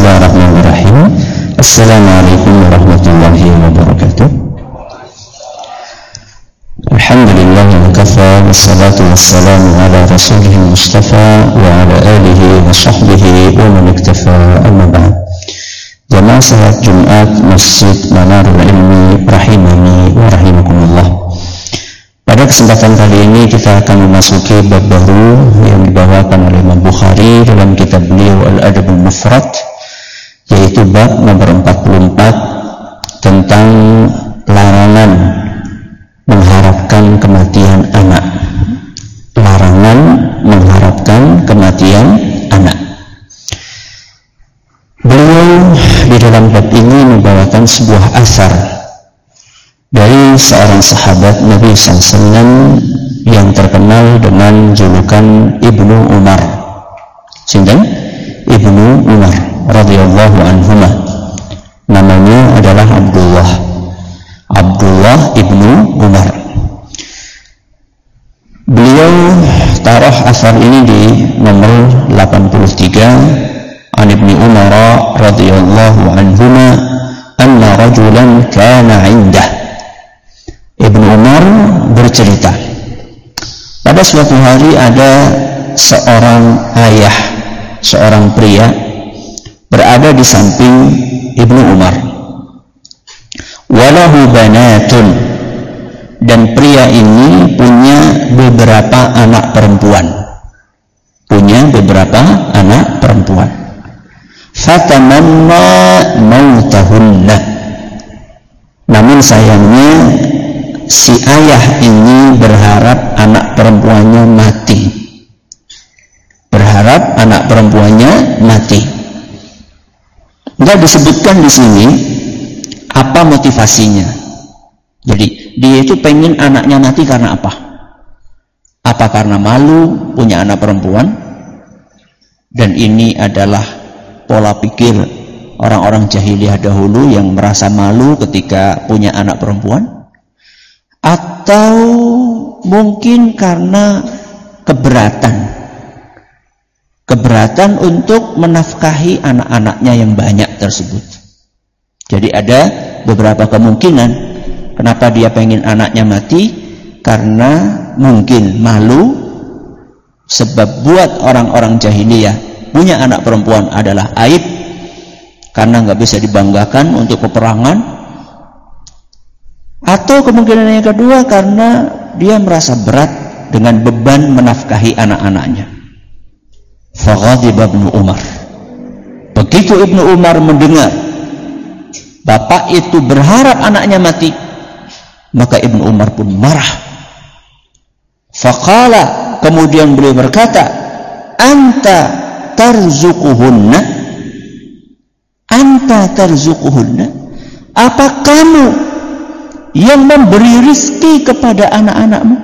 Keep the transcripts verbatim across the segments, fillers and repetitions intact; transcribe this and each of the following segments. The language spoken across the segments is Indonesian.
Bismillahirrahmanirrahim. Assalamualaikum warahmatullahi wabarakatuh. Alhamdulillah wa kafa, wassalatu wassalamu ala rasulih mustafa wa ala alihi wa sahbihi wa man iktafa, amma ba'd. Jamaah salat Jumat Masjid Manarul Ilmi rahimani wa rahimakumullah. Pada kesempatan kali ini kita akan memasuki bab baru yang dibawakan oleh Imam Bukhari dalam kitab beliau Al-Adabul Mufrad, yaitu bab nomor empat puluh empat tentang larangan mengharapkan kematian anak. Larangan mengharapkan kematian anak. Beliau di dalam bab ini membawakan sebuah asar dari seorang sahabat Nabi sallallahu alaihi wasallam yang terkenal dengan julukan Ibnu Umar. Sinten? Ibnu Umar radhiyallahu anhuma. Namanya adalah Abdullah. Abdullah Ibnu Umar. Beliau taruh asar ini di nomor delapan puluh tiga. An Ibnu Umar radhiyallahu anhuma anna rajulan kana 'indah. Ibnu Umar bercerita, pada suatu hari ada seorang ayah, seorang pria berada di samping Ibnu Umar. Walahu banatun, dan pria ini punya beberapa anak perempuan. Punya beberapa anak perempuan. Fatamanna mautahunna. Namun sayangnya si ayah ini berharap anak perempuannya mati. Berharap anak perempuannya mati. Tidak disebutkan di sini apa motivasinya. Jadi dia itu pengen anaknya mati karena apa? Apa karena malu punya anak perempuan? Dan ini adalah pola pikir orang-orang jahiliyah dahulu yang merasa malu ketika punya anak perempuan. Atau mungkin karena keberatan keberatan untuk menafkahi anak-anaknya yang banyak tersebut. Jadi ada beberapa kemungkinan kenapa dia pengen anaknya mati, karena mungkin malu, sebab buat orang-orang jahiliyah punya anak perempuan adalah aib karena nggak bisa dibanggakan untuk peperangan. Atau kemungkinan yang kedua karena dia merasa berat dengan beban menafkahi anak-anaknya. Faghadiba Ibnu Umar. Begitu Ibnu Umar mendengar bapak itu berharap anaknya mati, maka Ibnu Umar pun marah. Faqala, kemudian beliau berkata, anta tarzuquhunna, anta tarzuquhunna, apa kamu yang memberi rizki kepada anak-anakmu?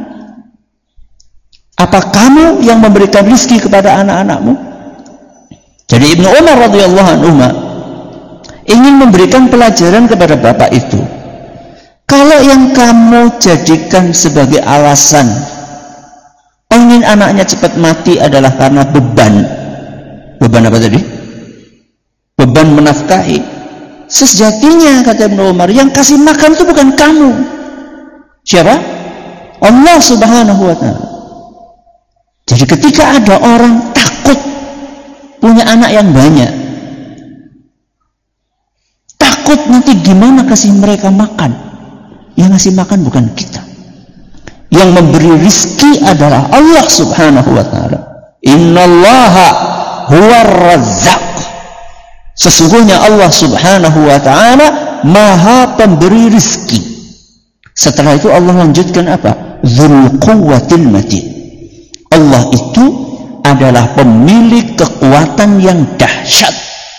Apa kamu yang memberikan rizki kepada anak-anakmu? Jadi Ibnu Umar radhiyallahu anhu ingin memberikan pelajaran kepada bapak itu. Kalau yang kamu jadikan sebagai alasan ingin anaknya cepat mati adalah karena beban. Beban apa tadi? Beban menafkahi. Sejatinya kata Ibnu Umar, yang kasih makan itu bukan kamu. Siapa? Allah Subhanahu wa ta'ala. Jadi ketika ada orang takut punya anak yang banyak, takut nanti gimana kasih mereka makan, yang ngasih makan bukan kita. Yang memberi rizki adalah Allah Subhanahu wa ta'ala. Innallaha huwar razzaq. Sesungguhnya Allah Subhanahu wa ta'ala maha pemberi rizki. Setelah itu Allah lanjutkan apa? Dzul quwwatil matin. Allah itu adalah pemilik kekuatan yang dahsyat.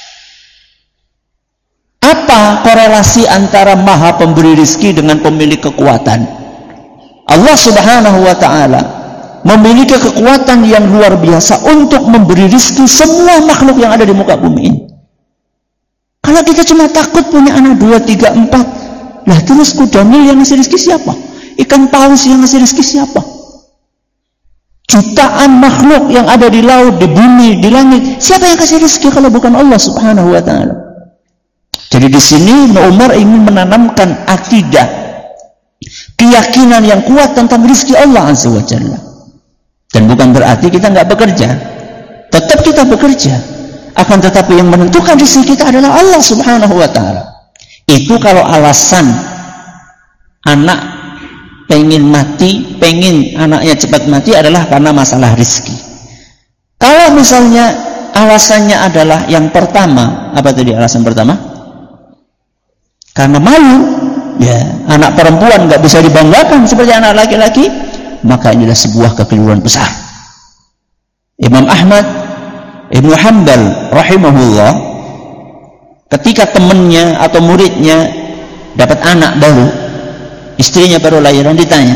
Apa korelasi antara maha pemberi rizki dengan pemilik kekuatan? Allah Subhanahu wa ta'ala memiliki kekuatan yang luar biasa untuk memberi rizki semua makhluk yang ada di muka bumi ini. Kalau kita cuma takut punya anak dua, tiga, empat, lah terus kuda nil yang ngasih rezeki siapa? Ikan paus yang ngasih rezeki siapa? jutaan makhluk yang ada di laut, di bumi, di langit. Siapa yang kasih rezeki kalau bukan Allah Subhanahu wa taala? Jadi di sini Ibnu Umar ingin menanamkan akidah, keyakinan yang kuat tentang rezeki Allah Azza wa Jalla. Dan bukan berarti kita nggak bekerja. Tetap kita bekerja. Akan tetapi yang menentukan rezeki kita adalah Allah Subhanahu wa taala. Itu kalau alasan anak pengen mati, pengen anaknya cepat mati adalah karena masalah rezeki. Kalau misalnya alasannya adalah yang pertama, apa tadi alasan pertama? Karena malu, ya anak perempuan nggak bisa dibanggakan seperti anak laki-laki, maka inilah sebuah kekeliruan besar. Imam Ahmad Ibnu Hanbal rahimahullah, ketika temannya atau muridnya dapat anak baru, istrinya baru lahiran, ditanya,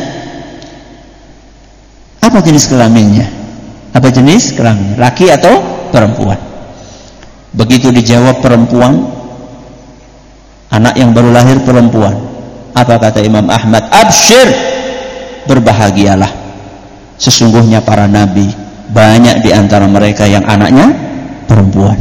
apa jenis kelaminnya? Apa jenis kelamin? Laki atau perempuan? Begitu dijawab perempuan, anak yang baru lahir perempuan. Apa kata Imam Ahmad? Absyir, berbahagialah. Sesungguhnya para nabi, banyak di antara mereka yang anaknya perempuan.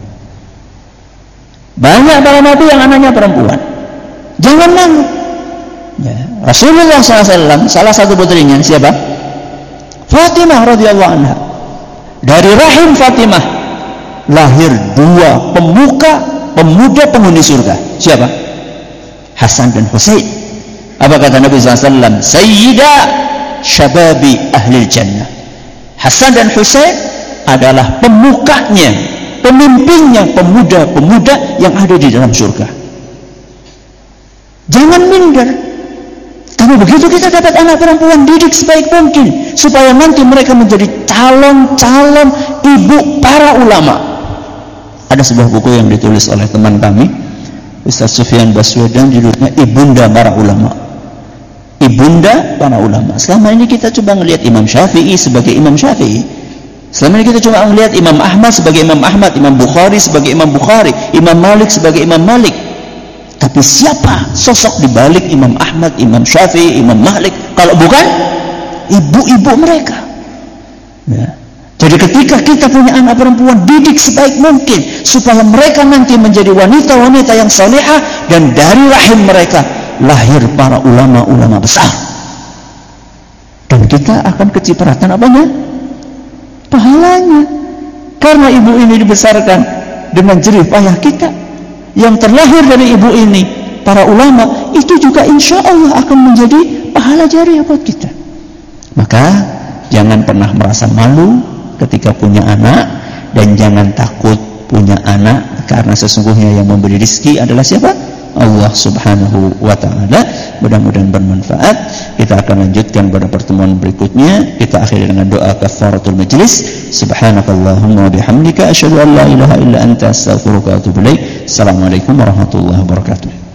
Banyak para nabi yang anaknya perempuan. Jangan malu. Ya. Rasulullah shallallahu alaihi wasallam salah satu putrinya siapa? Fatimah radhiyallahu anha. Dari rahim Fatimah lahir dua pemuka, pemuda penghuni surga. Siapa? Hasan dan Husain. Apa kata Nabi shallallahu alaihi wasallam? Sayyida syababi ahli jannah. Hasan dan Husain adalah pemukanya, pemimpinnya pemuda-pemuda yang ada di dalam surga. Jangan minder. Tapi begitu kita dapat anak perempuan, didik sebaik mungkin supaya nanti mereka menjadi calon-calon ibu para ulama. Ada sebuah buku yang ditulis oleh teman kami, Ustaz Sufyan Baswedan, judulnya Ibunda Para Ulama. Ibunda para ulama. Selama ini kita coba melihat Imam Syafi'i sebagai Imam Syafi'i. Selama ini kita coba melihat Imam Ahmad sebagai Imam Ahmad, Imam Bukhari sebagai Imam Bukhari, Imam Malik sebagai Imam Malik. Tapi siapa sosok di balik Imam Ahmad, Imam Syafi'i, Imam Malik kalau bukan ibu-ibu mereka? Ya. Jadi ketika kita punya anak perempuan, didik sebaik mungkin supaya mereka nanti menjadi wanita-wanita yang salihah, dan dari rahim mereka lahir para ulama-ulama besar. Dan kita akan kecipratan apanya? Pahalanya. Karena ibu ini dibesarkan dengan jerih payah kita. Yang terlahir dari ibu ini, para ulama, itu juga insya Allah akan menjadi pahala jariah buat kita. Maka jangan pernah merasa malu ketika punya anak, dan jangan takut punya anak, karena sesungguhnya yang memberi rezeki adalah siapa? Allah Subhanahu wa ta'ala. Mudah-mudahan bermanfaat. Kita akan lanjutkan pada pertemuan berikutnya. Kita akhiri dengan doa kafaratul majlis. Subhanakallahumma wa bihamdika asyhadu an la ilaha illa anta astaghfiruka wa atubu ilaik. Assalamualaikum warahmatullahi wabarakatuh.